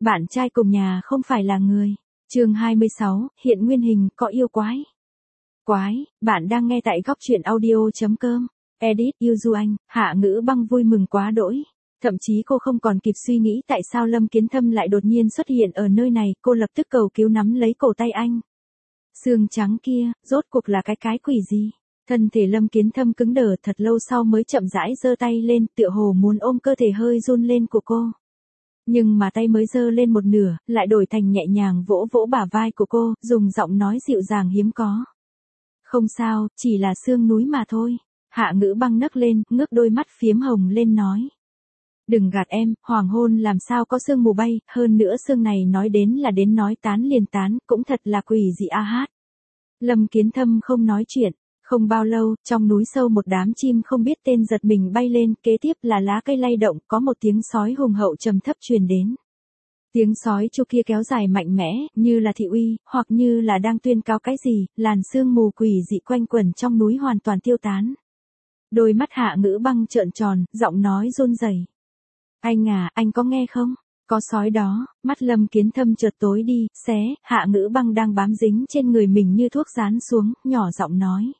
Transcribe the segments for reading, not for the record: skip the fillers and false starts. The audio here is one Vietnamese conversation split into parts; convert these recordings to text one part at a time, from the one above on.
Bạn trai cùng nhà không phải là người. Chương 26, hiện nguyên hình, có yêu quái. Quái, bạn đang nghe tại góc truyện audio.com. Edit, yêu du anh, Hạ Ngữ Băng vui mừng quá đỗi. Thậm chí cô không còn kịp suy nghĩ tại sao Lâm Kiến Thâm lại đột nhiên xuất hiện ở nơi này, cô lập tức cầu cứu nắm lấy cổ tay anh. Xương trắng kia, rốt cuộc là cái quỷ gì? Thân thể Lâm Kiến Thâm cứng đờ, thật lâu sau mới chậm rãi giơ tay lên, tựa hồ muốn ôm cơ thể hơi run lên của cô. Nhưng mà tay mới giơ lên một nửa, lại đổi thành nhẹ nhàng vỗ vỗ bả vai của cô, dùng giọng nói dịu dàng hiếm có. Không sao, chỉ là xương núi mà thôi. Hạ Ngữ Băng nấc lên, ngước đôi mắt phiếm hồng lên nói. Đừng gạt em, hoàng hôn làm sao có sương mù bay, hơn nữa sương này nói đến là đến nói tán liền tán, cũng thật là quỷ dị a hát. Lâm Kiến Thâm không nói chuyện. Không bao lâu, trong núi sâu một đám chim không biết tên giật mình bay lên, kế tiếp là lá cây lay động, có một tiếng sói hùng hậu trầm thấp truyền đến. Tiếng sói chu kia kéo dài mạnh mẽ, như là thị uy, hoặc như là đang tuyên cáo cái gì, làn sương mù quỷ dị quanh quẩn trong núi hoàn toàn tiêu tán. Đôi mắt Hạ Ngữ Băng trợn tròn, giọng nói run rẩy. Anh à, anh có nghe không? Có sói đó. Mắt Lâm Kiến Thâm chợt tối đi, xé, Hạ Ngữ Băng đang bám dính trên người mình như thuốc dán xuống, nhỏ giọng nói.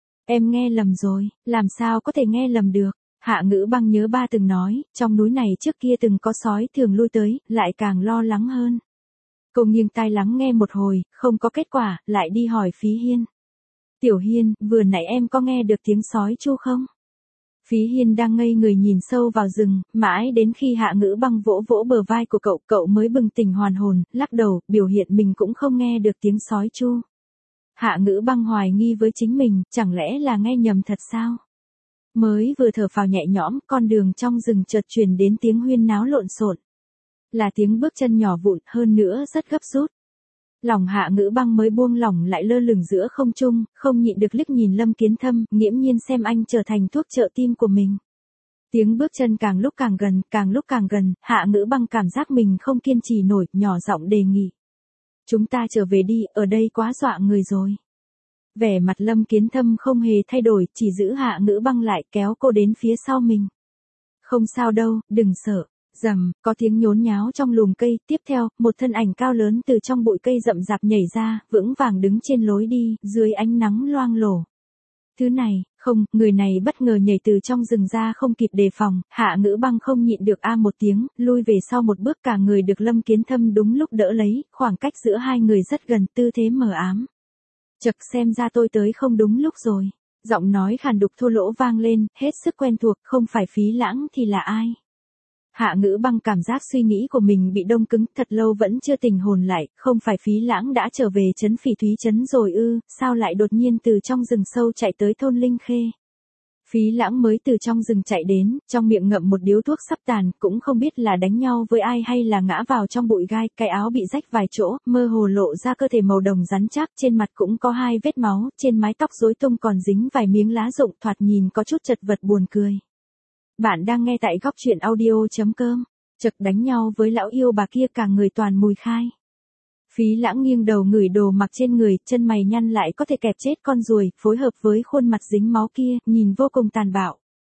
Em nghe lầm rồi, làm sao có thể nghe lầm được? Hạ Ngữ Băng nhớ ba từng nói, trong núi này trước kia từng có sói thường lui tới, lại càng lo lắng hơn. Cô nghiêng tai lắng nghe một hồi, không có kết quả, lại đi hỏi Phí Hiên. Tiểu Hiên, vừa nãy em có nghe được tiếng sói chu không? Phí Hiên đang ngây người nhìn sâu vào rừng, mãi đến khi Hạ Ngữ Băng vỗ vỗ bờ vai của cậu mới bừng tỉnh hoàn hồn, lắc đầu, biểu hiện mình cũng không nghe được tiếng sói chu. Hạ Ngữ Băng hoài nghi với chính mình, chẳng lẽ là nghe nhầm thật sao? Mới vừa thở phào nhẹ nhõm, con đường trong rừng chợt truyền đến tiếng huyên náo lộn xộn. Là tiếng bước chân nhỏ vụn, hơn nữa rất gấp rút. Lòng Hạ Ngữ Băng mới buông lỏng lại lơ lửng giữa không trung, không nhịn được liếc nhìn Lâm Kiến Thâm, nghiễm nhiên xem anh trở thành thuốc trợ tim của mình. Tiếng bước chân càng lúc càng gần, Hạ Ngữ Băng cảm giác mình không kiên trì nổi, nhỏ giọng đề nghị. Chúng ta trở về đi, ở đây quá dọa người rồi. Vẻ mặt Lâm Kiến Thâm không hề thay đổi, chỉ giữ Hạ Ngữ Băng lại, kéo cô đến phía sau mình. Không sao đâu, đừng sợ. Rầm, có tiếng nhốn nháo trong lùm cây, tiếp theo, một thân ảnh cao lớn từ trong bụi cây rậm rạp nhảy ra, vững vàng đứng trên lối đi, dưới ánh nắng loang lổ. Thứ này, không, người này bất ngờ nhảy từ trong rừng ra không kịp đề phòng, Hạ Ngữ Băng không nhịn được a một tiếng, lui về sau một bước, cả người được Lâm Kiến Thâm đúng lúc đỡ lấy, khoảng cách giữa hai người rất gần, tư thế mờ ám. Chậc, xem ra tôi tới không đúng lúc rồi. Giọng nói khàn đục thô lỗ vang lên, hết sức quen thuộc, không phải Phí Lãng thì là ai? Hạ Ngữ Băng cảm giác suy nghĩ của mình bị đông cứng, thật lâu vẫn chưa tỉnh hồn lại, không phải Phí Lãng đã trở về trấn Phỉ Thúy trấn rồi ư, sao lại đột nhiên từ trong rừng sâu chạy tới thôn Linh Khê? Phí Lãng mới từ trong rừng chạy đến, trong miệng ngậm một điếu thuốc sắp tàn, cũng không biết là đánh nhau với ai hay là ngã vào trong bụi gai, cái áo bị rách vài chỗ, mơ hồ lộ ra cơ thể màu đồng rắn chắc, trên mặt cũng có hai vết máu, trên mái tóc rối tung còn dính vài miếng lá rụng, thoạt nhìn có chút chật vật buồn cười. Bạn đang nghe tại góc truyện audio.com. Chậc, đánh nhau với lão yêu bà kia, cả người toàn mùi khai. Phí Lãng nghiêng đầu ngửi đồ mặc trên người, chân mày nhăn lại, có thể kẹp chết con ruồi, phối hợp với khuôn mặt dính máu kia, nhìn vô cùng tàn bạo.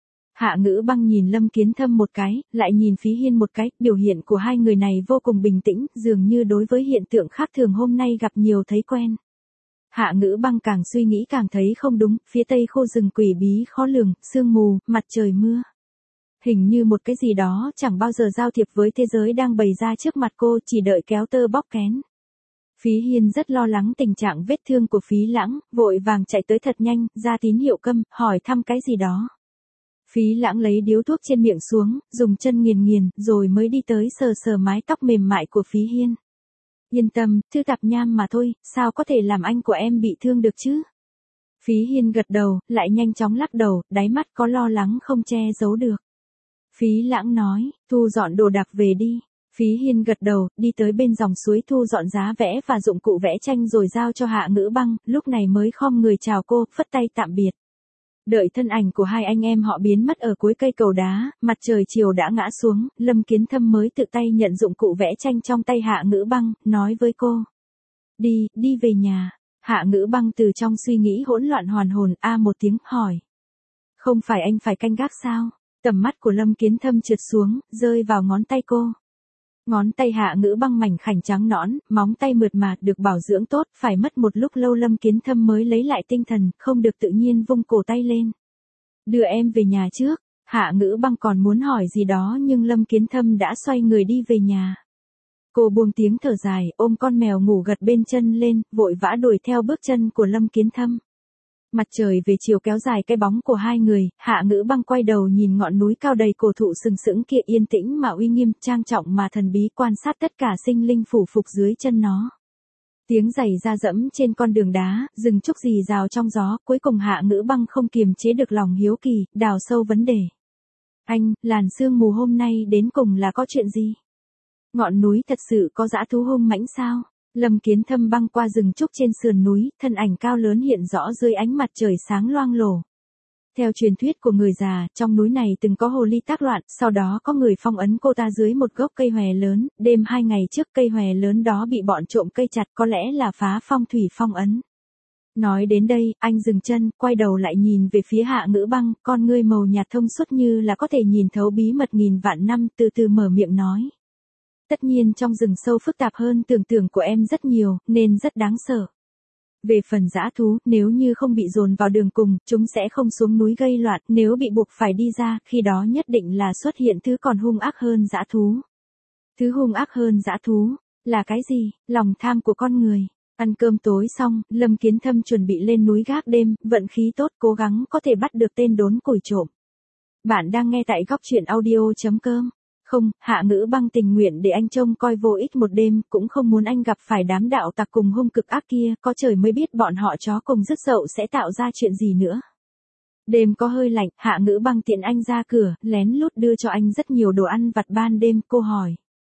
Hạ Ngữ Băng nhìn Lâm Kiến Thâm một cái, lại nhìn Phí Hiên một cái, biểu hiện của hai người này vô cùng bình tĩnh, dường như đối với hiện tượng khác thường hôm nay gặp nhiều thấy quen. Hạ Ngữ Băng càng suy nghĩ càng thấy không đúng, phía tây khô rừng quỷ bí khó lường, sương mù, mặt trời mưa. Hình như một cái gì đó chẳng bao giờ giao thiệp với thế giới đang bày ra trước mặt cô, chỉ đợi kéo tơ bóc kén. Phí Hiên rất lo lắng tình trạng vết thương của Phí Lãng, vội vàng chạy tới thật nhanh, ra tín hiệu câm, hỏi thăm cái gì đó. Phí Lãng lấy điếu thuốc trên miệng xuống, dùng chân nghiền, rồi mới đi tới sờ sờ mái tóc mềm mại của Phí Hiên. Yên tâm, thư tạp nham mà thôi, sao có thể làm anh của em bị thương được chứ? Phí Hiên gật đầu, lại nhanh chóng lắc đầu, đáy mắt có lo lắng không che giấu được. Phí Lãng nói, thu dọn đồ đạc về đi. Phí Hiên gật đầu, đi tới bên dòng suối thu dọn giá vẽ và dụng cụ vẽ tranh rồi giao cho Hạ Ngữ Băng, lúc này mới khom người chào cô, phất tay tạm biệt. Đợi thân ảnh của hai anh em họ biến mất ở cuối cây cầu đá, mặt trời chiều đã ngã xuống, Lâm Kiến Thâm mới tự tay nhận dụng cụ vẽ tranh trong tay Hạ Ngữ Băng, nói với cô. Đi về nhà. Hạ Ngữ Băng từ trong suy nghĩ hỗn loạn hoàn hồn, một tiếng, hỏi. Không phải anh phải canh gác sao? Tầm mắt của Lâm Kiến Thâm trượt xuống, rơi vào ngón tay cô. Ngón tay Hạ Ngữ Băng mảnh khảnh trắng nõn, móng tay mượt mà được bảo dưỡng tốt, phải mất một lúc lâu Lâm Kiến Thâm mới lấy lại tinh thần, không được tự nhiên vung cổ tay lên. Đưa em về nhà trước. Hạ Ngữ Băng còn muốn hỏi gì đó nhưng Lâm Kiến Thâm đã xoay người đi về nhà. Cô buông tiếng thở dài, ôm con mèo ngủ gật bên chân lên, vội vã đuổi theo bước chân của Lâm Kiến Thâm. Mặt trời về chiều kéo dài cái bóng của hai người, Hạ Ngữ Băng quay đầu nhìn ngọn núi cao đầy cổ thụ sừng sững kia, yên tĩnh mà uy nghiêm, trang trọng mà thần bí, quan sát tất cả sinh linh phủ phục dưới chân nó. Tiếng giày da dẫm trên con đường đá, rừng trúc rì rào trong gió, cuối cùng Hạ Ngữ Băng không kiềm chế được lòng hiếu kỳ, đào sâu vấn đề. Anh, làn sương mù hôm nay đến cùng là có chuyện gì? Ngọn núi thật sự có dã thú hung mãnh sao? Lâm Kiến Thâm băng qua rừng trúc trên sườn núi, thân ảnh cao lớn hiện rõ dưới ánh mặt trời sáng loang lổ. Theo truyền thuyết của người già, trong núi này từng có hồ ly tác loạn, sau đó có người phong ấn cô ta dưới một gốc cây hòe lớn, đêm 2 ngày trước cây hòe lớn đó bị bọn trộm cây chặt, có lẽ là phá phong thủy phong ấn. Nói đến đây, anh dừng chân, quay đầu lại nhìn về phía Hạ Ngữ Băng, con ngươi màu nhạt thông suốt như là có thể nhìn thấu bí mật nghìn vạn năm, từ từ mở miệng nói. Tất nhiên trong rừng sâu phức tạp hơn tưởng tượng của em rất nhiều, nên rất đáng sợ. Về phần dã thú, nếu như không bị dồn vào đường cùng, chúng sẽ không xuống núi gây loạn, nếu bị buộc phải đi ra, khi đó nhất định là xuất hiện thứ còn hung ác hơn dã thú. Thứ hung ác hơn dã thú, là cái gì? Lòng tham của con người. Ăn cơm tối xong, Lâm Kiến Thâm chuẩn bị lên núi gác đêm, vận khí tốt cố gắng có thể bắt được tên đốn củi trộm. Bạn đang nghe tại góc truyện audio.com. Không, Hạ Ngữ Băng tình nguyện để anh trông coi vô ích một đêm, cũng không muốn anh gặp phải đám đạo tặc cùng hung cực ác kia, có trời mới biết bọn họ chó cùng rứt dậu sẽ tạo ra chuyện gì nữa. Đêm có hơi lạnh, Hạ Ngữ Băng tiện anh ra cửa, lén lút đưa cho anh rất nhiều đồ ăn vặt ban đêm, cô hỏi.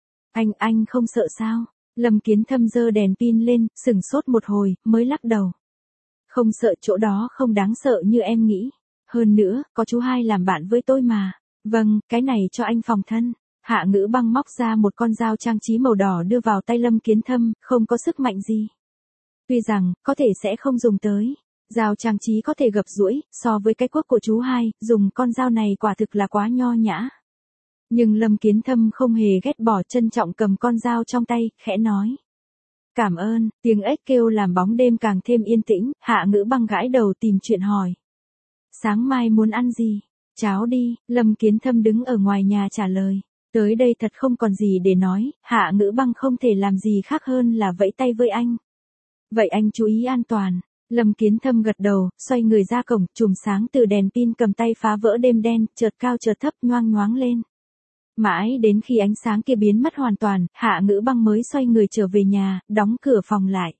Anh không sợ sao? Lâm Kiến Thâm giơ đèn pin lên, sửng sốt một hồi, mới lắc đầu. Không sợ, chỗ đó không đáng sợ như em nghĩ. Hơn nữa, có chú hai làm bạn với tôi mà. Vâng, cái này cho anh phòng thân. Hạ Ngữ Băng móc ra một con dao trang trí màu đỏ đưa vào tay Lâm Kiến Thâm, không có sức mạnh gì. Tuy rằng, có thể sẽ không dùng tới. Dao trang trí có thể gập duỗi, so với cái cuốc của chú hai, dùng con dao này quả thực là quá nho nhã. Nhưng Lâm Kiến Thâm không hề ghét bỏ, trân trọng cầm con dao trong tay, khẽ nói. Cảm ơn, tiếng ếch kêu làm bóng đêm càng thêm yên tĩnh, Hạ Ngữ Băng gãi đầu tìm chuyện hỏi. Sáng mai muốn ăn gì? Cháo đi, Lâm Kiến Thâm đứng ở ngoài nhà trả lời. Tới đây thật không còn gì để nói, Hạ Ngữ Băng không thể làm gì khác hơn là vẫy tay với anh. Vậy anh chú ý an toàn. Lâm Kiến Thâm gật đầu, xoay người ra cổng, chùm sáng từ đèn pin cầm tay phá vỡ đêm đen, chợt cao chợt thấp nhoang nhoáng lên. Mãi đến khi ánh sáng kia biến mất hoàn toàn, Hạ Ngữ Băng mới xoay người trở về nhà, đóng cửa phòng lại.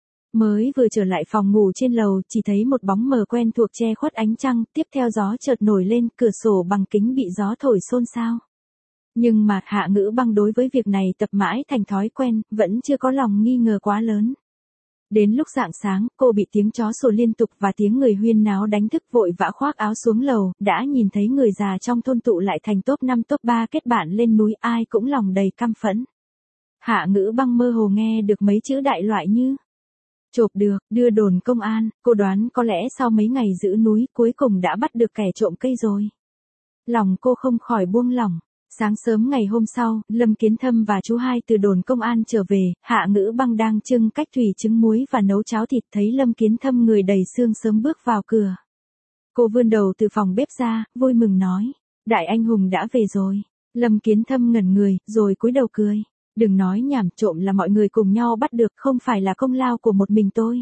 Mới vừa trở lại phòng ngủ trên lầu, chỉ thấy một bóng mờ quen thuộc che khuất ánh trăng, tiếp theo gió chợt nổi lên, cửa sổ bằng kính bị gió thổi xôn xao. Nhưng mà Hạ Ngữ Băng đối với việc này tập mãi thành thói quen, vẫn chưa có lòng nghi ngờ quá lớn. Đến lúc rạng sáng, cô bị tiếng chó sủa liên tục và tiếng người huyên náo đánh thức, vội vã khoác áo xuống lầu, đã nhìn thấy người già trong thôn tụ lại thành top 5 top 3 kết bạn lên núi, ai cũng lòng đầy căm phẫn. Hạ Ngữ Băng mơ hồ nghe được mấy chữ đại loại như chộp được, đưa đồn công an, cô đoán có lẽ sau mấy ngày giữ núi cuối cùng đã bắt được kẻ trộm cây rồi. Lòng cô không khỏi buông lỏng. Sáng sớm ngày hôm sau, Lâm Kiến Thâm và chú hai từ đồn công an trở về, Hạ Ngữ Băng đang trưng cách thủy trứng muối và nấu cháo thịt, thấy Lâm Kiến Thâm người đầy xương sớm bước vào cửa. Cô vươn đầu từ phòng bếp ra, vui mừng nói, đại anh hùng đã về rồi. Lâm Kiến Thâm ngẩn người, rồi cúi đầu cười. Đừng nói nhảm, trộm là mọi người cùng nhau bắt được, không phải là công lao của một mình tôi.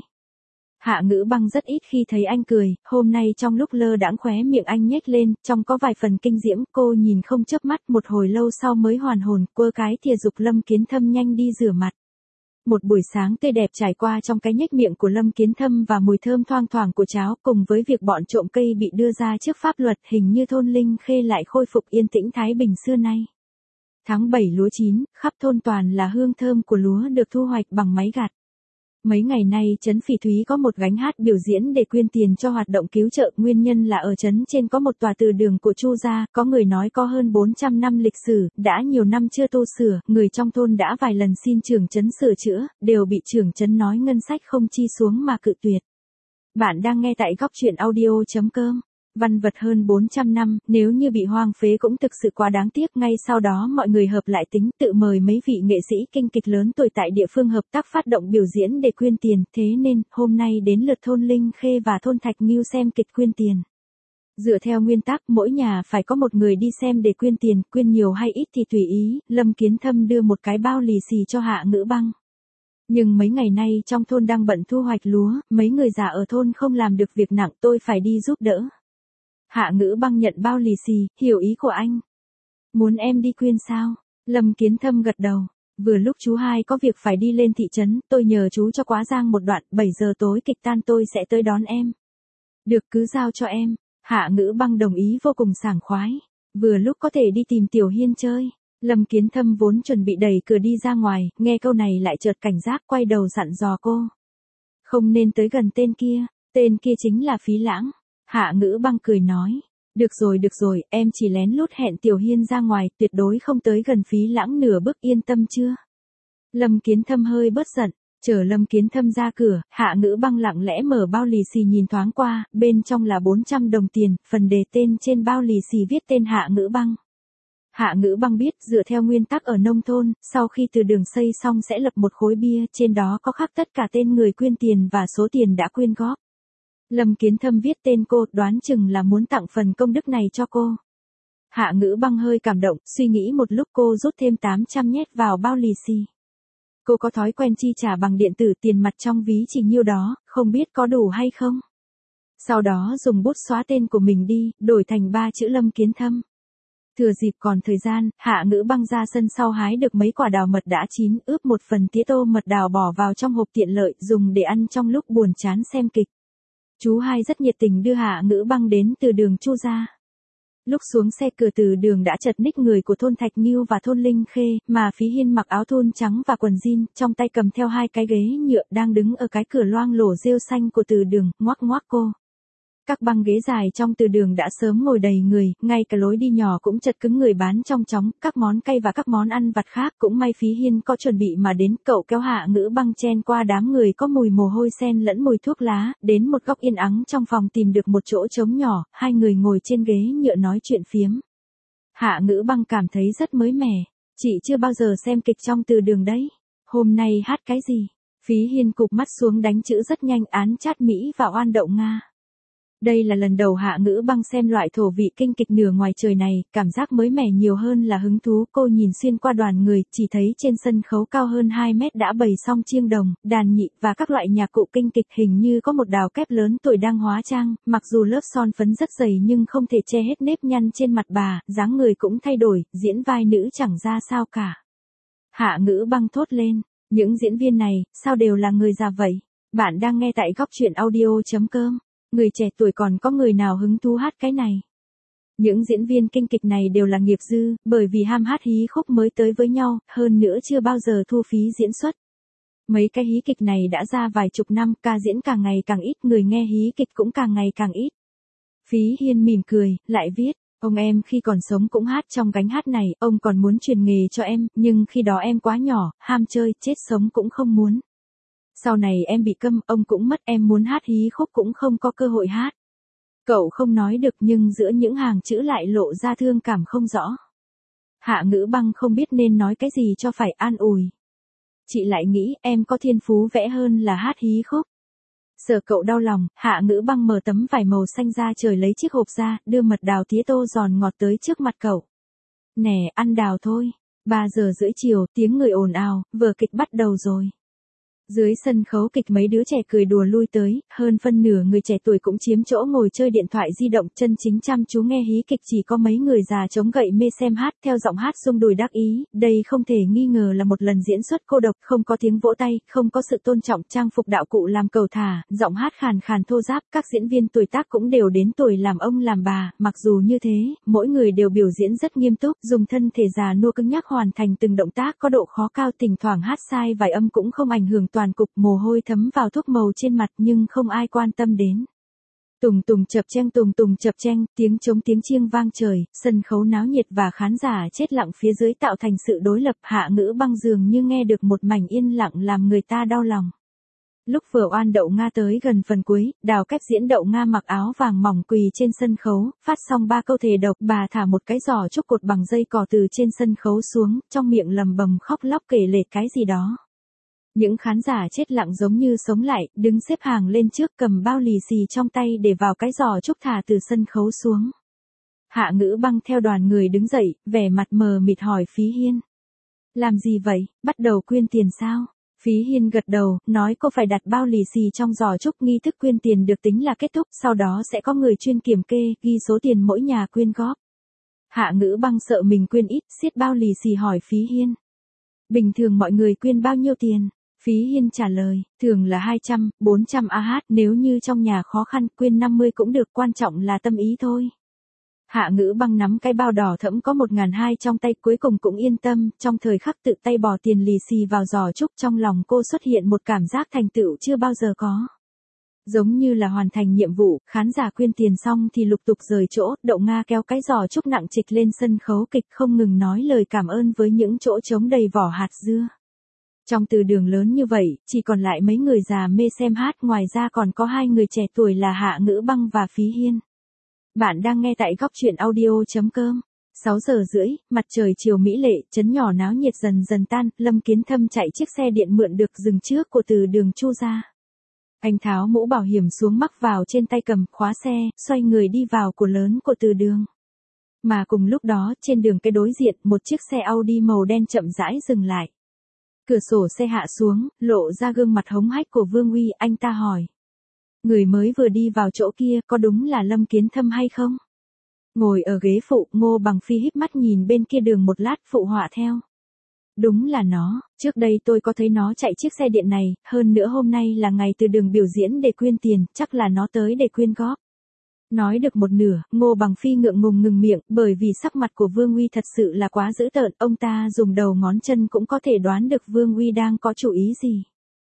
Hạ Ngữ Băng rất ít khi thấy anh cười, hôm nay trong lúc lơ đãng khóe miệng anh nhếch lên, trong có vài phần kinh diễm, cô nhìn không chớp mắt, một hồi lâu sau mới hoàn hồn, quơ cái thìa giục Lâm Kiến Thâm nhanh đi rửa mặt. Một buổi sáng tươi đẹp trải qua trong cái nhếch miệng của Lâm Kiến Thâm và mùi thơm thoang thoảng của cháo, cùng với việc bọn trộm cây bị đưa ra trước pháp luật, hình như thôn Linh Khê lại khôi phục yên tĩnh thái bình xưa nay. Tháng 7 lúa chín, khắp thôn toàn là hương thơm của lúa được thu hoạch bằng máy gặt. Mấy ngày nay trấn Phỉ Thúy có một gánh hát biểu diễn để quyên tiền cho hoạt động cứu trợ, nguyên nhân là ở trấn trên có một tòa từ đường của Chu gia, có người nói có hơn 400 năm lịch sử, đã nhiều năm chưa tu sửa, người trong thôn đã vài lần xin trưởng trấn sửa chữa, đều bị trưởng trấn nói ngân sách không chi xuống mà cự tuyệt. Bạn đang nghe tại góc truyện audio.com. Văn vật hơn 400 năm, nếu như bị hoang phế cũng thực sự quá đáng tiếc. Ngay sau đó mọi người hợp lại tính tự mời mấy vị nghệ sĩ kinh kịch lớn tuổi tại địa phương hợp tác phát động biểu diễn để quyên tiền. Thế nên, hôm nay đến lượt thôn Linh Khê và thôn Thạch Nghiêu xem kịch quyên tiền. Dựa theo nguyên tắc mỗi nhà phải có một người đi xem để quyên tiền, quyên nhiều hay ít thì tùy ý, Lâm Kiến Thâm đưa một cái bao lì xì cho Hạ Ngữ Băng. Nhưng mấy ngày nay trong thôn đang bận thu hoạch lúa, mấy người già ở thôn không làm được việc nặng, tôi phải đi giúp đỡ. Hạ Ngữ Băng nhận bao lì xì, hiểu ý của anh. Muốn em đi quyên sao? Lâm Kiến Thâm gật đầu. Vừa lúc chú hai có việc phải đi lên thị trấn, tôi nhờ chú cho Quá Giang một đoạn, 7 giờ tối kịch tan tôi sẽ tới đón em. Được, cứ giao cho em. Hạ Ngữ Băng đồng ý vô cùng sảng khoái. Vừa lúc có thể đi tìm Tiểu Hiên chơi. Lâm Kiến Thâm vốn chuẩn bị đẩy cửa đi ra ngoài, nghe câu này lại chợt cảnh giác, quay đầu dặn dò cô. Không nên tới gần tên kia chính là Phí Lãng. Hạ Ngữ Băng cười nói. Được rồi, em chỉ lén lút hẹn Tiểu Hiên ra ngoài, tuyệt đối không tới gần Phí Lãng nửa bước, yên tâm chưa? Lâm Kiến Thâm hơi bớt giận. Chờ Lâm Kiến Thâm ra cửa, Hạ Ngữ Băng lặng lẽ mở bao lì xì nhìn thoáng qua, bên trong là 400 đồng tiền, phần đề tên trên bao lì xì viết tên Hạ Ngữ Băng. Hạ Ngữ Băng biết, dựa theo nguyên tắc ở nông thôn, sau khi từ đường xây xong sẽ lập một khối bia, trên đó có khắc tất cả tên người quyên tiền và số tiền đã quyên góp. Lâm Kiến Thâm viết tên cô, đoán chừng là muốn tặng phần công đức này cho cô. Hạ Ngữ Băng hơi cảm động, suy nghĩ một lúc cô rút thêm 800 nhét vào bao lì xì. Cô có thói quen chi trả bằng điện tử, tiền mặt trong ví chỉ nhiêu đó, không biết có đủ hay không. Sau đó dùng bút xóa tên của mình đi, đổi thành 3 chữ Lâm Kiến Thâm. Thừa dịp còn thời gian, Hạ Ngữ Băng ra sân sau hái được mấy quả đào mật đã chín, ướp một phần tía tô mật đào bỏ vào trong hộp tiện lợi, dùng để ăn trong lúc buồn chán xem kịch. Chú hai rất nhiệt tình đưa Hạ Ngữ Băng đến từ đường Chu ra. Lúc xuống xe cửa từ đường đã chật ních người của thôn Thạch Nghiêu và thôn Linh Khê, mà Phí Hiên mặc áo thun trắng và quần jean, trong tay cầm theo 2 cái ghế nhựa, đang đứng ở cái cửa loang lổ rêu xanh của từ đường, ngoắc ngoắc cô. Các băng ghế dài trong từ đường đã sớm ngồi đầy người, ngay cả lối đi nhỏ cũng chật cứng người bán trong chóng, các món cay và các món ăn vặt khác. Cũng may Phí Hiên có chuẩn bị mà đến, cậu kéo Hạ Ngữ Băng chen qua đám người có mùi mồ hôi sen lẫn mùi thuốc lá, đến một góc yên ắng trong phòng tìm được một chỗ trống nhỏ, 2 người ngồi trên ghế nhựa nói chuyện phiếm. Hạ Ngữ Băng cảm thấy rất mới mẻ, chị chưa bao giờ xem kịch trong từ đường đấy. Hôm nay hát cái gì? Phí Hiên cụp mắt xuống đánh chữ rất nhanh, án chát Mỹ và oan đậu Nga. Đây là lần đầu Hạ Ngữ Băng xem loại thổ vị kinh kịch nửa ngoài trời này, cảm giác mới mẻ nhiều hơn là hứng thú. Cô nhìn xuyên qua đoàn người, chỉ thấy trên sân khấu cao hơn 2 mét đã bày xong chiêng đồng, đàn nhị và các loại nhạc cụ kinh kịch, hình như có một đào kép lớn tuổi đang hóa trang, mặc dù lớp son phấn rất dày nhưng không thể che hết nếp nhăn trên mặt bà, dáng người cũng thay đổi, diễn vai nữ chẳng ra sao cả. Hạ Ngữ Băng thốt lên, những diễn viên này, sao đều là người già vậy? Bạn đang nghe tại góc truyện audio.com. Người trẻ tuổi còn có người nào hứng thú hát cái này? Những diễn viên kinh kịch này đều là nghiệp dư, bởi vì ham hát hí khúc mới tới với nhau, hơn nữa chưa bao giờ thu phí diễn xuất. Mấy cái hí kịch này đã ra vài chục năm, ca diễn càng ngày càng ít, người nghe hí kịch cũng càng ngày càng ít. Phí Hiên mỉm cười, lại viết, ông em khi còn sống cũng hát trong gánh hát này, ông còn muốn truyền nghề cho em, nhưng khi đó em quá nhỏ, ham chơi, chết sống cũng không muốn. Sau này em bị câm, ông cũng mất, em muốn hát hí khúc cũng không có cơ hội hát. Cậu không nói được nhưng giữa những hàng chữ lại lộ ra thương cảm không rõ. Hạ Ngữ Băng không biết nên nói cái gì cho phải an ủi. Chị lại nghĩ em có thiên phú vẽ hơn là hát hí khúc. Sợ cậu đau lòng, Hạ Ngữ Băng mở tấm vải màu xanh ra trời lấy chiếc hộp ra, đưa mật đào tía tô giòn ngọt tới trước mặt cậu. Nè, ăn đào thôi. 3 giờ rưỡi chiều, tiếng người ồn ào, vở kịch bắt đầu rồi. Dưới sân khấu kịch mấy đứa trẻ cười đùa lui tới, hơn phân nửa người trẻ tuổi cũng chiếm chỗ ngồi chơi điện thoại di động, chân chính chăm chú nghe hí kịch chỉ có mấy người già chống gậy mê xem hát, theo giọng hát rung đùi đắc ý. Đây không thể nghi ngờ là một lần diễn xuất cô độc, không có tiếng vỗ tay, không có sự tôn trọng, trang phục đạo cụ làm cầu thả, giọng hát khàn khàn thô ráp, các diễn viên tuổi tác cũng đều đến tuổi làm ông làm bà, mặc dù như thế, mỗi người đều biểu diễn rất nghiêm túc, dùng thân thể già nua cứng nhắc hoàn thành từng động tác có độ khó cao, thỉnh thoảng hát sai vài âm cũng không ảnh hưởng toàn cục, mồ hôi thấm vào thuốc màu trên mặt nhưng không ai quan tâm đến. Tùng tùng chập cheng, tiếng trống tiếng chiêng vang trời, sân khấu náo nhiệt và khán giả chết lặng phía dưới tạo thành sự đối lập. Hạ Ngữ Băng dường như nghe được một mảnh yên lặng làm người ta đau lòng. Lúc vừa oan Đậu Nga tới gần phần cuối, Đào Kép diễn Đậu Nga mặc áo vàng mỏng quỳ trên sân khấu, phát xong 3 câu thề độc, bà thả một cái giỏ trúc cột bằng dây cỏ từ trên sân khấu xuống, trong miệng lầm bầm khóc lóc kể lể cái gì đó. Những khán giả chết lặng giống như sống lại, đứng xếp hàng lên trước cầm bao lì xì trong tay để vào cái giỏ trúc thả từ sân khấu xuống. Hạ Ngữ Băng theo đoàn người đứng dậy, vẻ mặt mờ mịt hỏi Phí Hiên. Làm gì vậy, bắt đầu quyên tiền sao? Phí Hiên gật đầu, nói cô phải đặt bao lì xì trong giỏ trúc, nghi thức quyên tiền được tính là kết thúc, sau đó sẽ có người chuyên kiểm kê, ghi số tiền mỗi nhà quyên góp. Hạ Ngữ Băng sợ mình quyên ít, siết bao lì xì hỏi Phí Hiên. Bình thường mọi người quyên bao nhiêu tiền? Phí Hiên trả lời, thường là 200, 400 AH, nếu như trong nhà khó khăn quyên 50 cũng được, quan trọng là tâm ý thôi. Hạ Ngữ Băng nắm cái bao đỏ thẫm có 1.200 trong tay, cuối cùng cũng yên tâm, trong thời khắc tự tay bỏ tiền lì xì vào giỏ trúc, trong lòng cô xuất hiện một cảm giác thành tựu chưa bao giờ có. Giống như là hoàn thành nhiệm vụ, khán giả quyên tiền xong thì lục tục rời chỗ, Đậu Nga kéo cái giỏ trúc nặng trịch lên sân khấu kịch, không ngừng nói lời cảm ơn với những chỗ trống đầy vỏ hạt dưa. Trong từ đường lớn như vậy, chỉ còn lại mấy người già mê xem hát, ngoài ra còn có 2 người trẻ tuổi là Hạ Ngữ Băng và Phí Hiên. Bạn đang nghe tại góc truyện audio.com. 6 giờ rưỡi, mặt trời chiều mỹ lệ, trấn nhỏ náo nhiệt dần dần tan, Lâm Kiến Thâm chạy chiếc xe điện mượn được dừng trước của từ đường Chu ra. Anh tháo mũ bảo hiểm xuống mắc vào trên tay cầm, khóa xe, xoay người đi vào của lớn của từ đường. Mà cùng lúc đó, trên đường cái đối diện, một chiếc xe Audi màu đen chậm rãi dừng lại. Cửa sổ xe hạ xuống, lộ ra gương mặt hống hách của Vương Uy, anh ta hỏi. Người mới vừa đi vào chỗ kia, có đúng là Lâm Kiến Thâm hay không? Ngồi ở ghế phụ, Ngô Bằng Phi híp mắt nhìn bên kia đường một lát, phụ họa theo. Đúng là nó, trước đây tôi có thấy nó chạy chiếc xe điện này, hơn nữa hôm nay là ngày từ đường biểu diễn để quyên tiền, chắc là nó tới để quyên góp. Nói được một nửa, Ngô Bằng Phi ngượng ngùng ngừng miệng, bởi vì sắc mặt của Vương Uy thật sự là quá dữ tợn, ông ta dùng đầu ngón chân cũng có thể đoán được Vương Uy đang có chủ ý gì.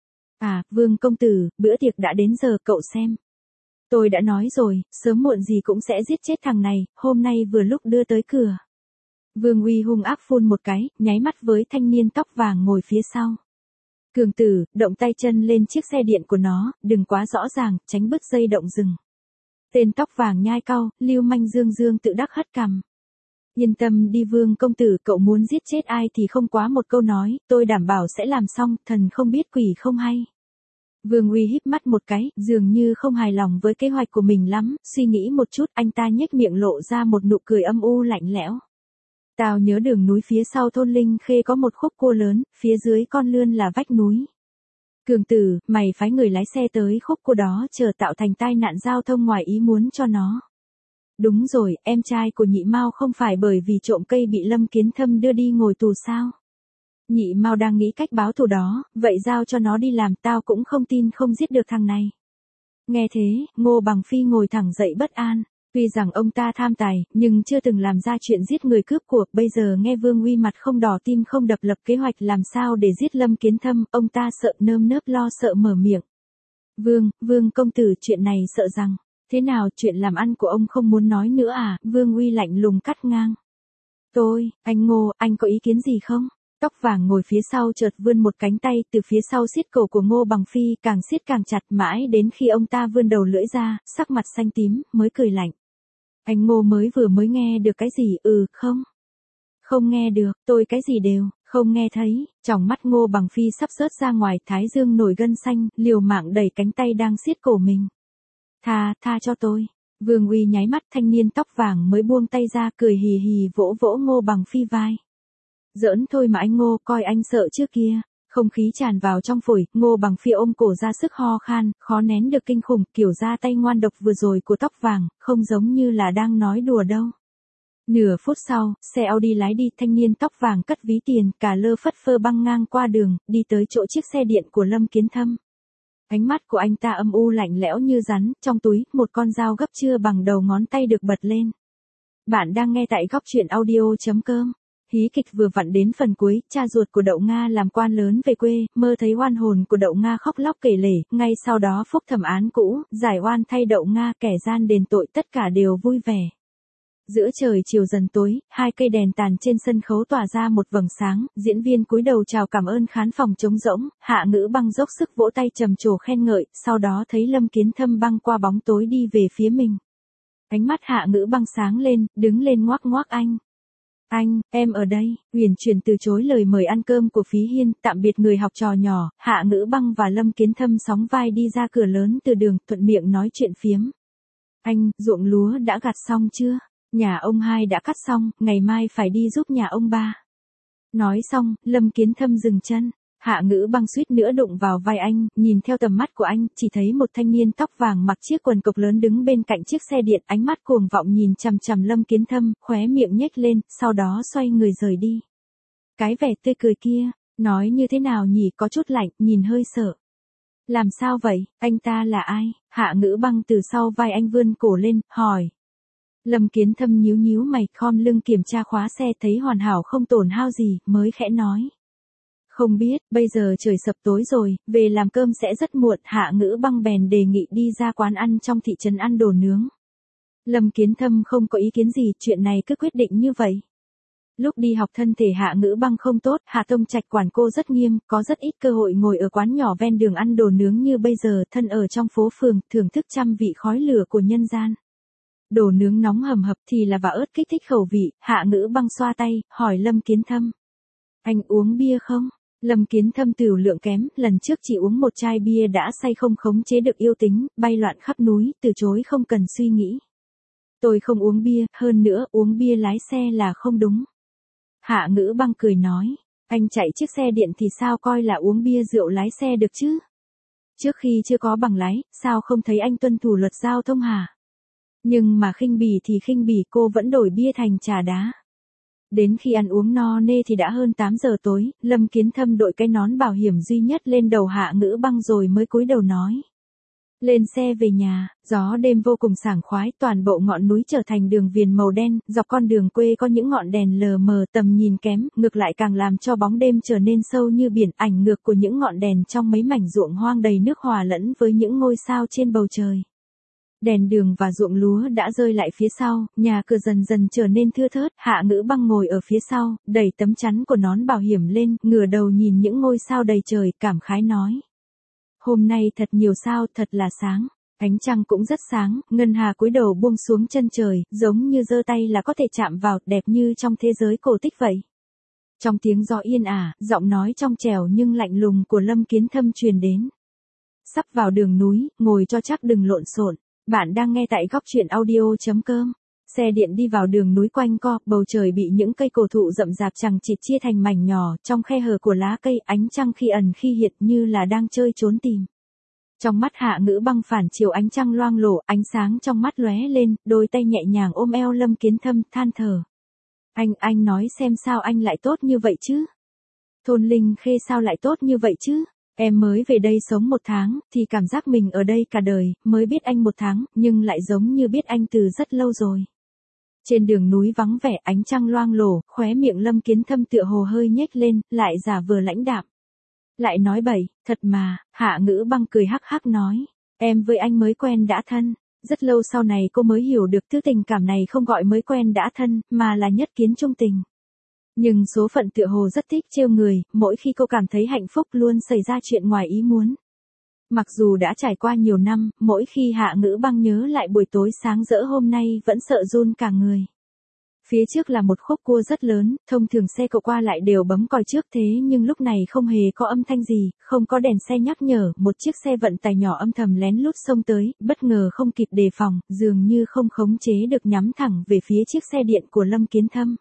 À, Vương công tử, bữa tiệc đã đến giờ, cậu xem. Tôi đã nói rồi, sớm muộn gì cũng sẽ giết chết thằng này, hôm nay vừa lúc đưa tới cửa. Vương Uy hung ác phun một cái, nháy mắt với thanh niên tóc vàng ngồi phía sau. Cường tử, động tay chân lên chiếc xe điện của nó, đừng quá rõ ràng, tránh bứt dây động rừng. Tên tóc vàng nhai cau, lưu manh dương dương tự đắc hất cằm. Yên tâm đi Vương công tử, cậu muốn giết chết ai thì không quá một câu nói, tôi đảm bảo sẽ làm xong, thần không biết quỷ không hay. Vương Uy híp mắt một cái, dường như không hài lòng với kế hoạch của mình lắm, suy nghĩ một chút, anh ta nhếch miệng lộ ra một nụ cười âm u lạnh lẽo. Tao nhớ đường núi phía sau thôn Linh Khê có một khúc cua lớn, phía dưới con lươn là vách núi. Cường tử, mày phái người lái xe tới khúc cua đó chờ tạo thành tai nạn giao thông ngoài ý muốn cho nó. Đúng rồi, em trai của Nhị Mao không phải bởi vì trộm cây bị Lâm Kiến Thâm đưa đi ngồi tù sao? Nhị Mao đang nghĩ cách báo thù đó, vậy giao cho nó đi làm, tao cũng không tin không giết được thằng này. Nghe thế, Ngô Bằng Phi ngồi thẳng dậy bất an. Tuy rằng ông ta tham tài, nhưng chưa từng làm ra chuyện giết người cướp của, bây giờ nghe Vương Uy mặt không đỏ tim không đập lập kế hoạch làm sao để giết Lâm Kiến Thâm, ông ta sợ nơm nớp lo sợ mở miệng. Vương công tử, chuyện này sợ rằng, thế nào, chuyện làm ăn của ông không muốn nói nữa à? Vương Uy lạnh lùng cắt ngang. Anh Ngô, anh có ý kiến gì không? Tóc vàng ngồi phía sau chợt vươn một cánh tay từ phía sau siết cổ của Ngô Bằng Phi, càng siết càng chặt, mãi đến khi ông ta vươn đầu lưỡi ra, sắc mặt xanh tím, mới cười lạnh. Anh Ngô mới nghe được cái gì? Không nghe được, tôi cái gì đều không nghe thấy. Trong mắt Ngô Bằng Phi sắp rớt ra ngoài, thái dương nổi gân xanh, liều mạng đẩy cánh tay đang siết cổ mình. Tha cho tôi. Vương Uy nháy mắt, thanh niên tóc vàng mới buông tay ra, cười hì hì vỗ vỗ Ngô Bằng Phi vai. Giỡn thôi mà anh Ngô, coi anh sợ trước kia. Không khí tràn vào trong phổi, Ngô Bằng Phi ôm cổ ra sức ho khan, khó nén được kinh khủng, kiểu ra tay ngoan độc vừa rồi của tóc vàng, không giống như là đang nói đùa đâu. Nửa phút sau, xe Audi lái đi, thanh niên tóc vàng cất ví tiền, cả lơ phất phơ băng ngang qua đường, đi tới chỗ chiếc xe điện của Lâm Kiến Thâm. Ánh mắt của anh ta âm u lạnh lẽo như rắn, trong túi, một con dao gấp chưa bằng đầu ngón tay được bật lên. Bạn đang nghe tại góc truyện audio.com. Hí kịch vừa vặn đến phần cuối, cha ruột của Đậu Nga làm quan lớn về quê, mơ thấy oan hồn của Đậu Nga khóc lóc kể lể, ngay sau đó phúc thẩm án cũ, giải oan thay Đậu Nga, kẻ gian đền tội, tất cả đều vui vẻ. Giữa trời chiều dần tối, hai cây đèn tàn trên sân khấu tỏa ra một vầng sáng, diễn viên cúi đầu chào cảm ơn khán phòng trống rỗng, Hạ Ngữ Băng dốc sức vỗ tay trầm trồ khen ngợi, sau đó thấy Lâm Kiến Thâm băng qua bóng tối đi về phía mình. Ánh mắt Hạ Ngữ Băng sáng lên, đứng lên ngoác ngoác anh. Anh, em ở đây, uyển chuyển từ chối lời mời ăn cơm của Phí Hiên, tạm biệt người học trò nhỏ, Hạ Ngữ Băng và Lâm Kiến Thâm sóng vai đi ra cửa lớn từ đường, thuận miệng nói chuyện phiếm. Anh, ruộng lúa đã gặt xong chưa? Nhà ông hai đã cắt xong, ngày mai phải đi giúp nhà ông ba. Nói xong, Lâm Kiến Thâm dừng chân. Hạ Ngữ Băng suýt nữa đụng vào vai anh, nhìn theo tầm mắt của anh, chỉ thấy một thanh niên tóc vàng mặc chiếc quần cộc lớn đứng bên cạnh chiếc xe điện, ánh mắt cuồng vọng nhìn chằm chằm Lâm Kiến Thâm, khóe miệng nhếch lên, sau đó xoay người rời đi. Cái vẻ tươi cười kia, nói như thế nào nhỉ, có chút lạnh, nhìn hơi sợ. Làm sao vậy, anh ta là ai? Hạ Ngữ Băng từ sau vai anh vươn cổ lên, hỏi. Lâm Kiến Thâm nhíu nhíu mày, khom lưng kiểm tra khóa xe thấy hoàn hảo không tổn hao gì, mới khẽ nói. Không biết, bây giờ trời sập tối rồi, về làm cơm sẽ rất muộn, Hạ Ngữ Băng bèn đề nghị đi ra quán ăn trong thị trấn ăn đồ nướng. Lâm Kiến Thâm không có ý kiến gì, chuyện này cứ quyết định như vậy. Lúc đi học thân thể Hạ Ngữ Băng không tốt, Hạ Tông Trạch quản cô rất nghiêm, có rất ít cơ hội ngồi ở quán nhỏ ven đường ăn đồ nướng như bây giờ, thân ở trong phố phường, thưởng thức trăm vị khói lửa của nhân gian. Đồ nướng nóng hầm hập thì là và ớt kích thích khẩu vị, Hạ Ngữ Băng xoa tay, hỏi Lâm Kiến Thâm. Anh uống bia không? Lâm Kiến Thâm tửu lượng kém, lần trước chỉ uống một chai bia đã say không khống chế được yêu tính, bay loạn khắp núi, từ chối không cần suy nghĩ. Tôi không uống bia, hơn nữa uống bia lái xe là không đúng. Hạ Ngữ Băng cười nói, anh chạy chiếc xe điện thì sao coi là uống bia rượu lái xe được chứ? Trước khi chưa có bằng lái, sao không thấy anh tuân thủ luật giao thông hả? Nhưng mà khinh bỉ thì khinh bỉ, cô vẫn đổi bia thành trà đá. Đến khi ăn uống no nê thì đã hơn 8 giờ tối, Lâm Kiến Thâm đội cái nón bảo hiểm duy nhất lên đầu Hạ Ngữ Băng rồi mới cúi đầu nói. Lên xe về nhà, gió đêm vô cùng sảng khoái, toàn bộ ngọn núi trở thành đường viền màu đen, dọc con đường quê có những ngọn đèn lờ mờ, tầm nhìn kém, ngược lại càng làm cho bóng đêm trở nên sâu như biển, ảnh ngược của những ngọn đèn trong mấy mảnh ruộng hoang đầy nước hòa lẫn với những ngôi sao trên bầu trời. Đèn đường và ruộng lúa đã rơi lại phía sau, nhà cửa dần dần trở nên thưa thớt, Hạ Ngữ Băng ngồi ở phía sau, đẩy tấm chắn của nón bảo hiểm lên, ngửa đầu nhìn những ngôi sao đầy trời, cảm khái nói. Hôm nay thật nhiều sao, thật là sáng. Ánh trăng cũng rất sáng, ngân hà cúi đầu buông xuống chân trời, giống như giơ tay là có thể chạm vào, đẹp như trong thế giới cổ tích vậy. Trong tiếng gió yên ả, giọng nói trong trẻo nhưng lạnh lùng của Lâm Kiến Thâm truyền đến. Sắp vào đường núi, ngồi cho chắc đừng lộn xộn. Bạn đang nghe tại góc truyện audio.com. Xe điện đi vào đường núi quanh co, bầu trời bị những cây cổ thụ rậm rạp chằng chịt chia thành mảnh nhỏ, trong khe hở của lá cây, ánh trăng khi ẩn khi hiện như là đang chơi trốn tìm. Trong mắt Hạ Ngữ Băng phản chiếu ánh trăng loang lổ, ánh sáng trong mắt lóe lên, đôi tay nhẹ nhàng ôm eo Lâm Kiến Thâm, than thở. Anh nói xem sao anh lại tốt như vậy chứ? Thôn Linh Khê sao lại tốt như vậy chứ? Em mới về đây sống 1 tháng, thì cảm giác mình ở đây cả đời, mới biết anh 1 tháng, nhưng lại giống như biết anh từ rất lâu rồi. Trên đường núi vắng vẻ, ánh trăng loang lổ, khóe miệng Lâm Kiến Thâm tựa hồ hơi nhếch lên, lại giả vờ lãnh đạm. Lại nói bậy, thật mà, Hạ Ngữ Băng cười hắc hắc nói, em với anh mới quen đã thân. Rất lâu sau này cô mới hiểu được thứ tình cảm này không gọi mới quen đã thân, mà là nhất kiến chung tình. Nhưng số phận tựa hồ rất thích trêu người, mỗi khi cô cảm thấy hạnh phúc luôn xảy ra chuyện ngoài ý muốn. Mặc dù đã trải qua nhiều năm, mỗi khi Hạ Ngữ Băng nhớ lại buổi tối sáng rỡ hôm nay vẫn sợ run cả người. Phía trước là một khúc cua rất lớn, thông thường xe cộ qua lại đều bấm còi trước thế nhưng lúc này không hề có âm thanh gì, không có đèn xe nhắc nhở, một chiếc xe vận tải nhỏ âm thầm lén lút xông tới, bất ngờ không kịp đề phòng, dường như không khống chế được nhắm thẳng về phía chiếc xe điện của Lâm Kiến Thâm.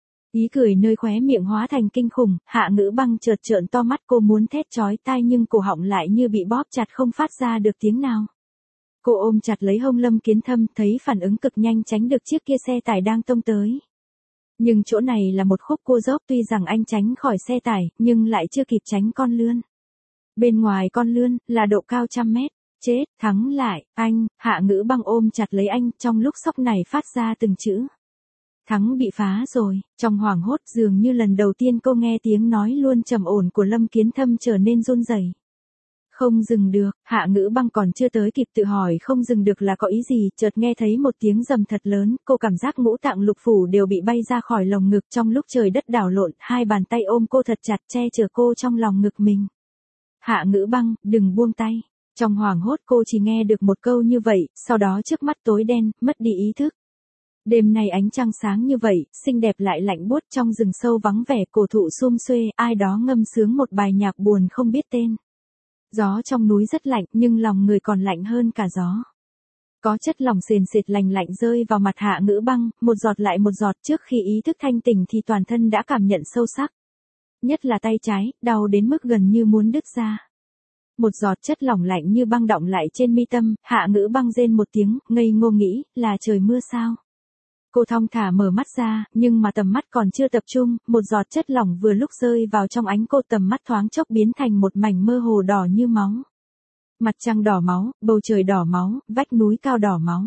Ý cười nơi khóe miệng hóa thành kinh khủng, Hạ Ngữ Băng chợt trợn to mắt, cô muốn thét chói tai nhưng cổ họng lại như bị bóp chặt không phát ra được tiếng nào. Cô ôm chặt lấy hông Lâm Kiến Thâm, thấy phản ứng cực nhanh tránh được chiếc kia xe tải đang tông tới. Nhưng chỗ này là một khúc cua dốc, tuy rằng anh tránh khỏi xe tải, nhưng lại chưa kịp tránh con lươn. Bên ngoài con lươn, là độ cao 100 mét. Chết, thắng lại, anh, Hạ Ngữ Băng ôm chặt lấy anh, trong lúc sốc này phát ra từng chữ. Thắng bị phá rồi, trong hoảng hốt dường như lần đầu tiên cô nghe tiếng nói luôn trầm ổn của Lâm Kiến Thâm trở nên run rẩy. Không dừng được, Hạ Ngữ Băng còn chưa tới kịp tự hỏi không dừng được là có ý gì, chợt nghe thấy một tiếng rầm thật lớn, cô cảm giác ngũ tạng lục phủ đều bị bay ra khỏi lồng ngực trong lúc trời đất đảo lộn, hai bàn tay ôm cô thật chặt che chở cô trong lòng ngực mình. Hạ Ngữ Băng, đừng buông tay. Trong hoảng hốt cô chỉ nghe được một câu như vậy, sau đó trước mắt tối đen, mất đi ý thức. Đêm nay ánh trăng sáng như vậy, xinh đẹp lại lạnh buốt trong rừng sâu vắng vẻ cổ thụ sum xuê, ai đó ngâm sướng một bài nhạc buồn không biết tên. Gió trong núi rất lạnh nhưng lòng người còn lạnh hơn cả gió. Có chất lỏng sền sệt lành lạnh rơi vào mặt Hạ Ngữ Băng, một giọt lại một giọt trước khi ý thức thanh tỉnh thì toàn thân đã cảm nhận sâu sắc. Nhất là tay trái, đau đến mức gần như muốn đứt ra. Một giọt chất lỏng lạnh như băng đọng lại trên mi tâm, Hạ Ngữ Băng rên một tiếng, ngây ngô nghĩ, là trời mưa sao? Cô thong thả mở mắt ra, nhưng mà tầm mắt còn chưa tập trung, một giọt chất lỏng vừa lúc rơi vào trong ánh cô tầm mắt thoáng chốc biến thành một mảnh mơ hồ đỏ như máu. Mặt trăng đỏ máu, bầu trời đỏ máu, vách núi cao đỏ máu.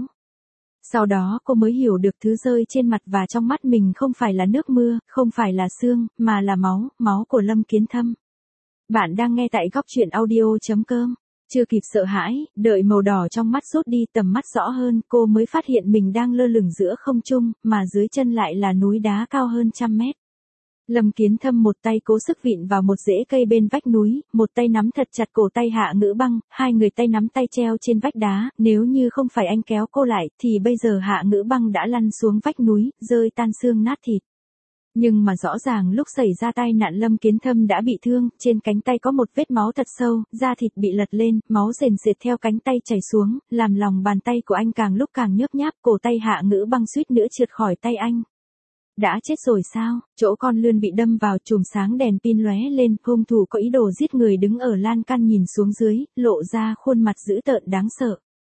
Sau đó cô mới hiểu được thứ rơi trên mặt và trong mắt mình không phải là nước mưa, không phải là sương, mà là máu, máu của Lâm Kiến Thâm. Bạn đang nghe tại góc truyện audio.com. Chưa kịp sợ hãi, đợi màu đỏ trong mắt rút đi tầm mắt rõ hơn, cô mới phát hiện mình đang lơ lửng giữa không trung, mà dưới chân lại là núi đá cao hơn 100 mét. Lâm Kiến Thâm một tay cố sức vịn vào một rễ cây bên vách núi, một tay nắm thật chặt cổ tay Hạ Ngữ Băng, hai người tay nắm tay treo trên vách đá, nếu như không phải anh kéo cô lại, thì bây giờ Hạ Ngữ Băng đã lăn xuống vách núi, rơi tan xương nát thịt. Nhưng mà rõ ràng lúc xảy ra tai nạn Lâm Kiến Thâm đã bị thương, trên cánh tay có một vết máu thật sâu, da thịt bị lật lên, máu sền sệt theo cánh tay chảy xuống, làm lòng bàn tay của anh càng lúc càng nhớp nháp, cổ tay Hạ Ngữ Băng suýt nữa trượt khỏi tay anh. Đã chết rồi sao? Chỗ con lươn bị đâm vào chùm sáng đèn pin lóe lên, hung thủ có ý đồ giết người đứng ở lan can nhìn xuống dưới, lộ ra khuôn mặt dữ tợn đáng sợ.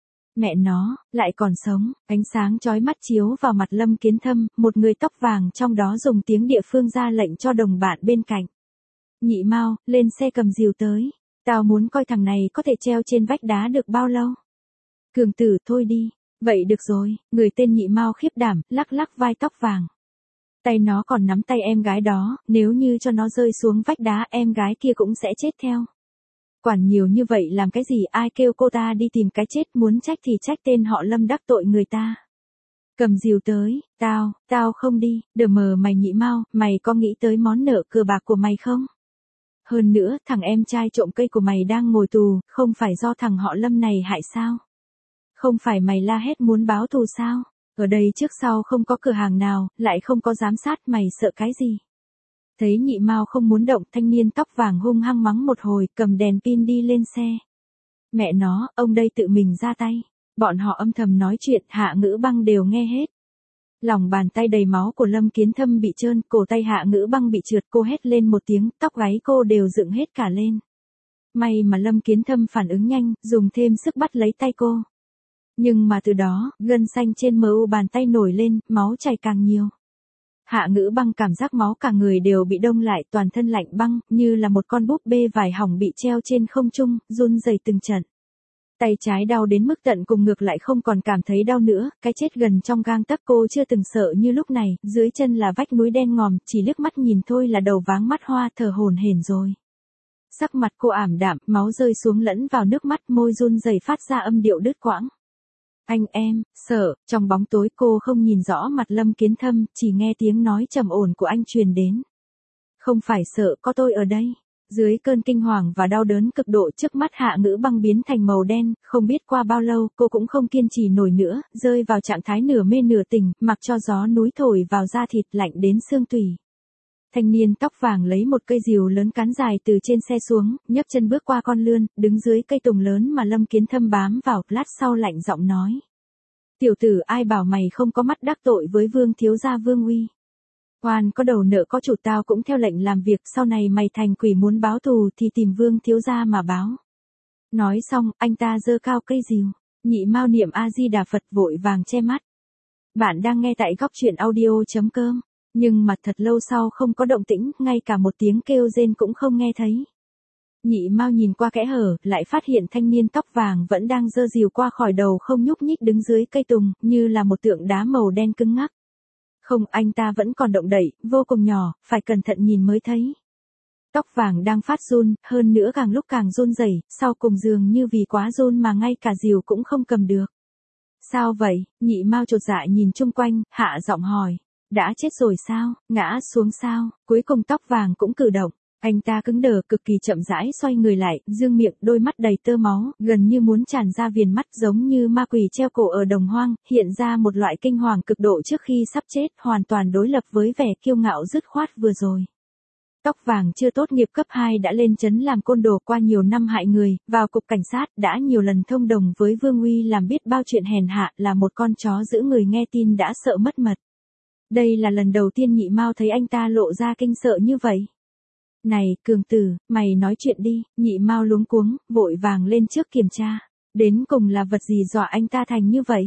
Mẹ nó, lại còn sống, ánh sáng chói mắt chiếu vào mặt Lâm Kiến Thâm, một người tóc vàng trong đó dùng tiếng địa phương ra lệnh cho đồng bạn bên cạnh. Nhị Mao, lên xe cầm rìu tới, tao muốn coi thằng này có thể treo trên vách đá được bao lâu. Cường Tử, thôi đi, vậy được rồi, người tên Nhị Mao khiếp đảm, lắc lắc vai tóc vàng. Tay nó còn nắm tay em gái đó, nếu như cho nó rơi xuống vách đá em gái kia cũng sẽ chết theo. Quản nhiều như vậy làm cái gì, ai kêu cô ta đi tìm cái chết, muốn trách thì trách tên họ Lâm đắc tội người ta. Cầm rìu tới, tao không đi, đờ mờ mày Nhị Mao, mày có nghĩ tới món nợ cờ bạc của mày không? Hơn nữa, thằng em trai trộm cây của mày đang ngồi tù, không phải do thằng họ Lâm này hại sao? Không phải mày la hét muốn báo thù sao? Ở đây trước sau không có cửa hàng nào, lại không có giám sát, mày sợ cái gì? Thấy Nhị Mao không muốn động, thanh niên tóc vàng hung hăng mắng một hồi, cầm đèn pin đi lên xe. Mẹ nó, ông đây tự mình ra tay. Bọn họ âm thầm nói chuyện, Hạ Ngữ Băng đều nghe hết. Lòng bàn tay đầy máu của Lâm Kiến Thâm bị trơn, cổ tay Hạ Ngữ Băng bị trượt, cô hét lên một tiếng, tóc gáy cô đều dựng hết cả lên. May mà Lâm Kiến Thâm phản ứng nhanh, dùng thêm sức bắt lấy tay cô. Nhưng mà từ đó, gân xanh trên mu bàn tay nổi lên, máu chảy càng nhiều. Hạ Ngữ Băng cảm giác máu cả người đều bị đông lại, toàn thân lạnh băng, như là một con búp bê vải hỏng bị treo trên không trung, run rẩy từng trận. Tay trái đau đến mức tận cùng, ngược lại không còn cảm thấy đau nữa, cái chết gần trong gang tấc, cô chưa từng sợ như lúc này, dưới chân là vách núi đen ngòm, chỉ liếc mắt nhìn thôi là đầu váng mắt hoa, thở hổn hển rồi. Sắc mặt cô ảm đạm, máu rơi xuống lẫn vào nước mắt, môi run rẩy phát ra âm điệu đứt quãng. Anh em, sợ, trong bóng tối cô không nhìn rõ mặt Lâm Kiến Thâm, chỉ nghe tiếng nói trầm ổn của anh truyền đến. Không phải sợ, có tôi ở đây. Dưới cơn kinh hoàng và đau đớn cực độ, trước mắt Hạ Ngữ Băng biến thành màu đen, không biết qua bao lâu, cô cũng không kiên trì nổi nữa, rơi vào trạng thái nửa mê nửa tỉnh, mặc cho gió núi thổi vào da thịt lạnh đến xương tủy. Thanh niên tóc vàng lấy một cây rìu lớn cán dài từ trên xe xuống, nhấc chân bước qua con lươn, đứng dưới cây tùng lớn mà Lâm Kiến Thâm bám vào, lát sau lạnh giọng nói. Tiểu tử, ai bảo mày không có mắt đắc tội với Vương thiếu gia Vương Uy. Oan có đầu nợ có chủ, tao cũng theo lệnh làm việc, sau này mày thành quỷ muốn báo thù thì tìm Vương thiếu gia mà báo. Nói xong, anh ta giơ cao cây rìu, Nhị Mao niệm A Di Đà Phật vội vàng che mắt. Bạn đang nghe tại góc truyện audio.com. Nhưng mà thật lâu sau không có động tĩnh, ngay cả một tiếng kêu rên cũng không nghe thấy. Nhị Mao nhìn qua kẽ hở, lại phát hiện thanh niên tóc vàng vẫn đang giơ rìu qua khỏi đầu không nhúc nhích đứng dưới cây tùng, như là một tượng đá màu đen cứng ngắc. Không, anh ta vẫn còn động đậy, vô cùng nhỏ, phải cẩn thận nhìn mới thấy. Tóc vàng đang phát run, hơn nữa càng lúc càng run rẩy, sau cùng dường như vì quá run mà ngay cả rìu cũng không cầm được. Sao vậy? Nhị Mao chột dạ nhìn chung quanh, hạ giọng hỏi. Đã chết rồi sao? Ngã xuống sao? Cuối cùng tóc vàng cũng cử động. Anh ta cứng đờ, cực kỳ chậm rãi xoay người lại, dương miệng, đôi mắt đầy tơ máu, gần như muốn tràn ra viền mắt, giống như ma quỷ treo cổ ở đồng hoang, hiện ra một loại kinh hoàng cực độ trước khi sắp chết, hoàn toàn đối lập với vẻ kiêu ngạo dứt khoát vừa rồi. Tóc vàng chưa tốt nghiệp cấp 2 đã lên trấn làm côn đồ, qua nhiều năm hại người, vào cục cảnh sát, đã nhiều lần thông đồng với Vương Uy làm biết bao chuyện hèn hạ, là một con chó giữ người nghe tin đã sợ mất mật. Đây là lần đầu tiên Nhị Mao thấy anh ta lộ ra kinh sợ như vậy. Này, Cường Tử, mày nói chuyện đi. Nhị Mao luống cuống, vội vàng lên trước kiểm tra. Đến cùng là vật gì dọa anh ta thành như vậy?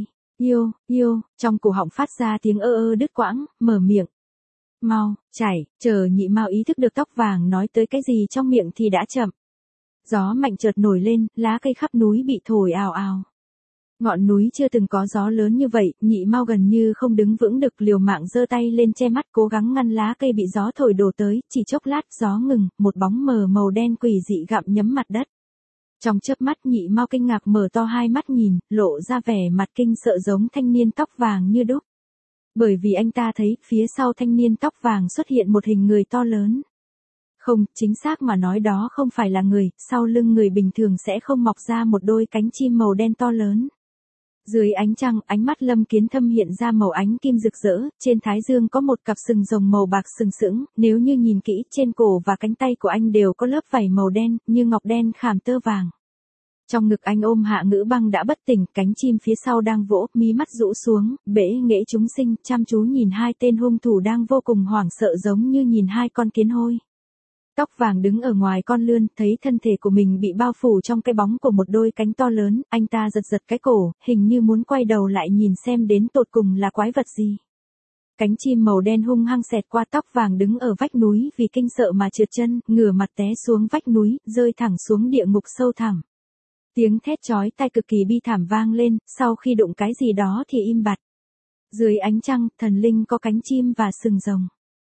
Yêu, trong cổ họng phát ra tiếng đứt quãng, mở miệng. Mau, chảy, chờ Nhị Mao ý thức được tóc vàng nói tới cái gì trong miệng thì đã chậm. Gió mạnh chợt nổi lên, lá cây khắp núi bị thổi ào ào. Ngọn núi chưa từng có gió lớn như vậy, Nhị Mao gần như không đứng vững được, liều mạng giơ tay lên che mắt cố gắng ngăn lá cây bị gió thổi đổ tới, chỉ chốc lát gió ngừng, một bóng mờ màu đen quỷ dị gặm nhấm mặt đất. Trong chớp mắt Nhị Mao kinh ngạc mở to hai mắt nhìn, lộ ra vẻ mặt kinh sợ giống thanh niên tóc vàng như đúc. Bởi vì anh ta thấy, phía sau thanh niên tóc vàng xuất hiện một hình người to lớn. Không, chính xác mà nói đó không phải là người, sau lưng người bình thường sẽ không mọc ra một đôi cánh chim màu đen to lớn. Dưới ánh trăng, ánh mắt Lâm Kiến Thâm hiện ra màu ánh kim rực rỡ, trên thái dương có một cặp sừng rồng màu bạc sừng sững, nếu như nhìn kỹ, trên cổ và cánh tay của anh đều có lớp vảy màu đen, như ngọc đen khảm tơ vàng. Trong ngực anh ôm Hạ Ngữ Băng đã bất tỉnh, cánh chim phía sau đang vỗ, mí mắt rũ xuống, bể nghệ chúng sinh, chăm chú nhìn hai tên hung thủ đang vô cùng hoảng sợ giống như nhìn hai con kiến hôi. Tóc vàng đứng ở ngoài con lươn, thấy thân thể của mình bị bao phủ trong cái bóng của một đôi cánh to lớn, anh ta giật cái cổ, hình như muốn quay đầu lại nhìn xem đến tột cùng là quái vật gì. Cánh chim màu đen hung hăng xẹt qua tóc vàng đứng ở vách núi vì kinh sợ mà trượt chân, ngửa mặt té xuống vách núi, rơi thẳng xuống địa ngục sâu thẳm. Tiếng thét chói tai cực kỳ bi thảm vang lên, sau khi đụng cái gì đó thì im bặt. Dưới ánh trăng, thần linh có cánh chim và sừng rồng.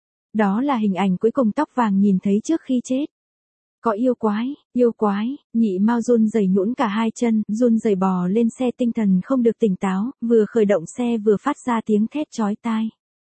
Đó là hình ảnh cuối cùng tóc vàng nhìn thấy trước khi chết. Có yêu quái, Nhị Mao run rẩy nhũn cả hai chân, run rẩy bò lên xe, tinh thần không được tỉnh táo, vừa khởi động xe vừa phát ra tiếng thét chói tai.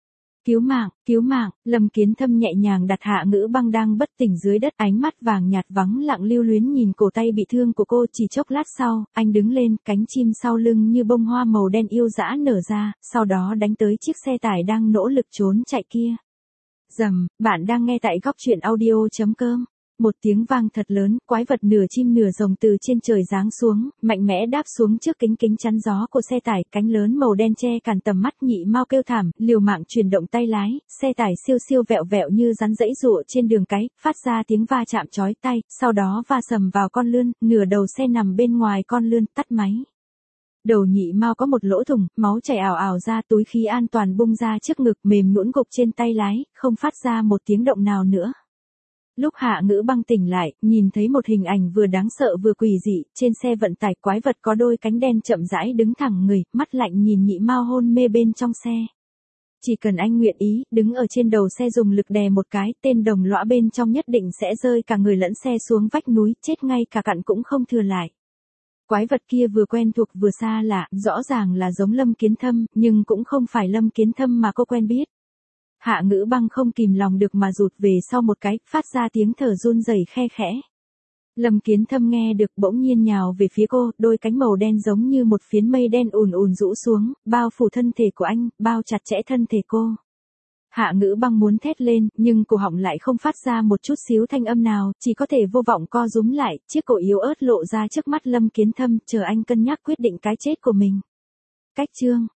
Cứu mạng, Lâm Kiến Thâm nhẹ nhàng đặt Hạ Ngữ Băng đang bất tỉnh dưới đất, ánh mắt vàng nhạt vắng lặng lưu luyến nhìn cổ tay bị thương của cô, chỉ chốc lát sau, anh đứng lên, cánh chim sau lưng như bông hoa màu đen yêu dã nở ra, sau đó đánh tới chiếc xe tải đang nỗ lực trốn chạy kia. Rầm, bạn đang nghe tại góc truyện audio.com. Một tiếng vang thật lớn, quái vật nửa chim nửa rồng từ trên trời giáng xuống, mạnh mẽ đáp xuống trước kính chắn gió của xe tải, cánh lớn màu đen che cản tầm mắt. Nhị Mao kêu thảm, liều mạng chuyển động tay lái, xe tải siêu vẹo vẹo như rắn giãy giụa trên đường cái, phát ra tiếng va chạm chói tai, sau đó va sầm vào con lươn, nửa đầu xe nằm bên ngoài con lươn, tắt máy. Đầu Nhị Mao có một lỗ thủng, máu chảy ào ào ra, túi khí an toàn bung ra trước ngực, mềm nhũn gục trên tay lái, không phát ra một tiếng động nào nữa. Lúc Hạ Ngữ Băng tỉnh lại, nhìn thấy một hình ảnh vừa đáng sợ vừa quỷ dị, trên xe vận tải quái vật có đôi cánh đen chậm rãi đứng thẳng người, mắt lạnh nhìn Nhị Mao hôn mê bên trong xe. Chỉ cần anh nguyện ý, đứng ở trên đầu xe dùng lực đè một cái, tên đồng lõa bên trong nhất định sẽ rơi cả người lẫn xe xuống vách núi, chết ngay cả cặn cũng không thừa lại. Quái vật kia vừa quen thuộc vừa xa lạ, rõ ràng là giống Lâm Kiến Thâm, nhưng cũng không phải Lâm Kiến Thâm mà cô quen biết. Hạ Ngữ Băng không kìm lòng được mà rụt về sau một cái, phát ra tiếng thở run rẩy khe khẽ. Lâm Kiến Thâm nghe được bỗng nhiên nhào về phía cô, đôi cánh màu đen giống như một phiến mây đen ùn rũ xuống, bao phủ thân thể của anh, bao chặt chẽ thân thể cô. Hạ Ngữ Băng muốn thét lên, nhưng cổ họng lại không phát ra một chút xíu thanh âm nào, chỉ có thể vô vọng co rúm lại, chiếc cổ yếu ớt lộ ra trước mắt Lâm Kiến Thâm, chờ anh cân nhắc quyết định cái chết của mình. Cách chương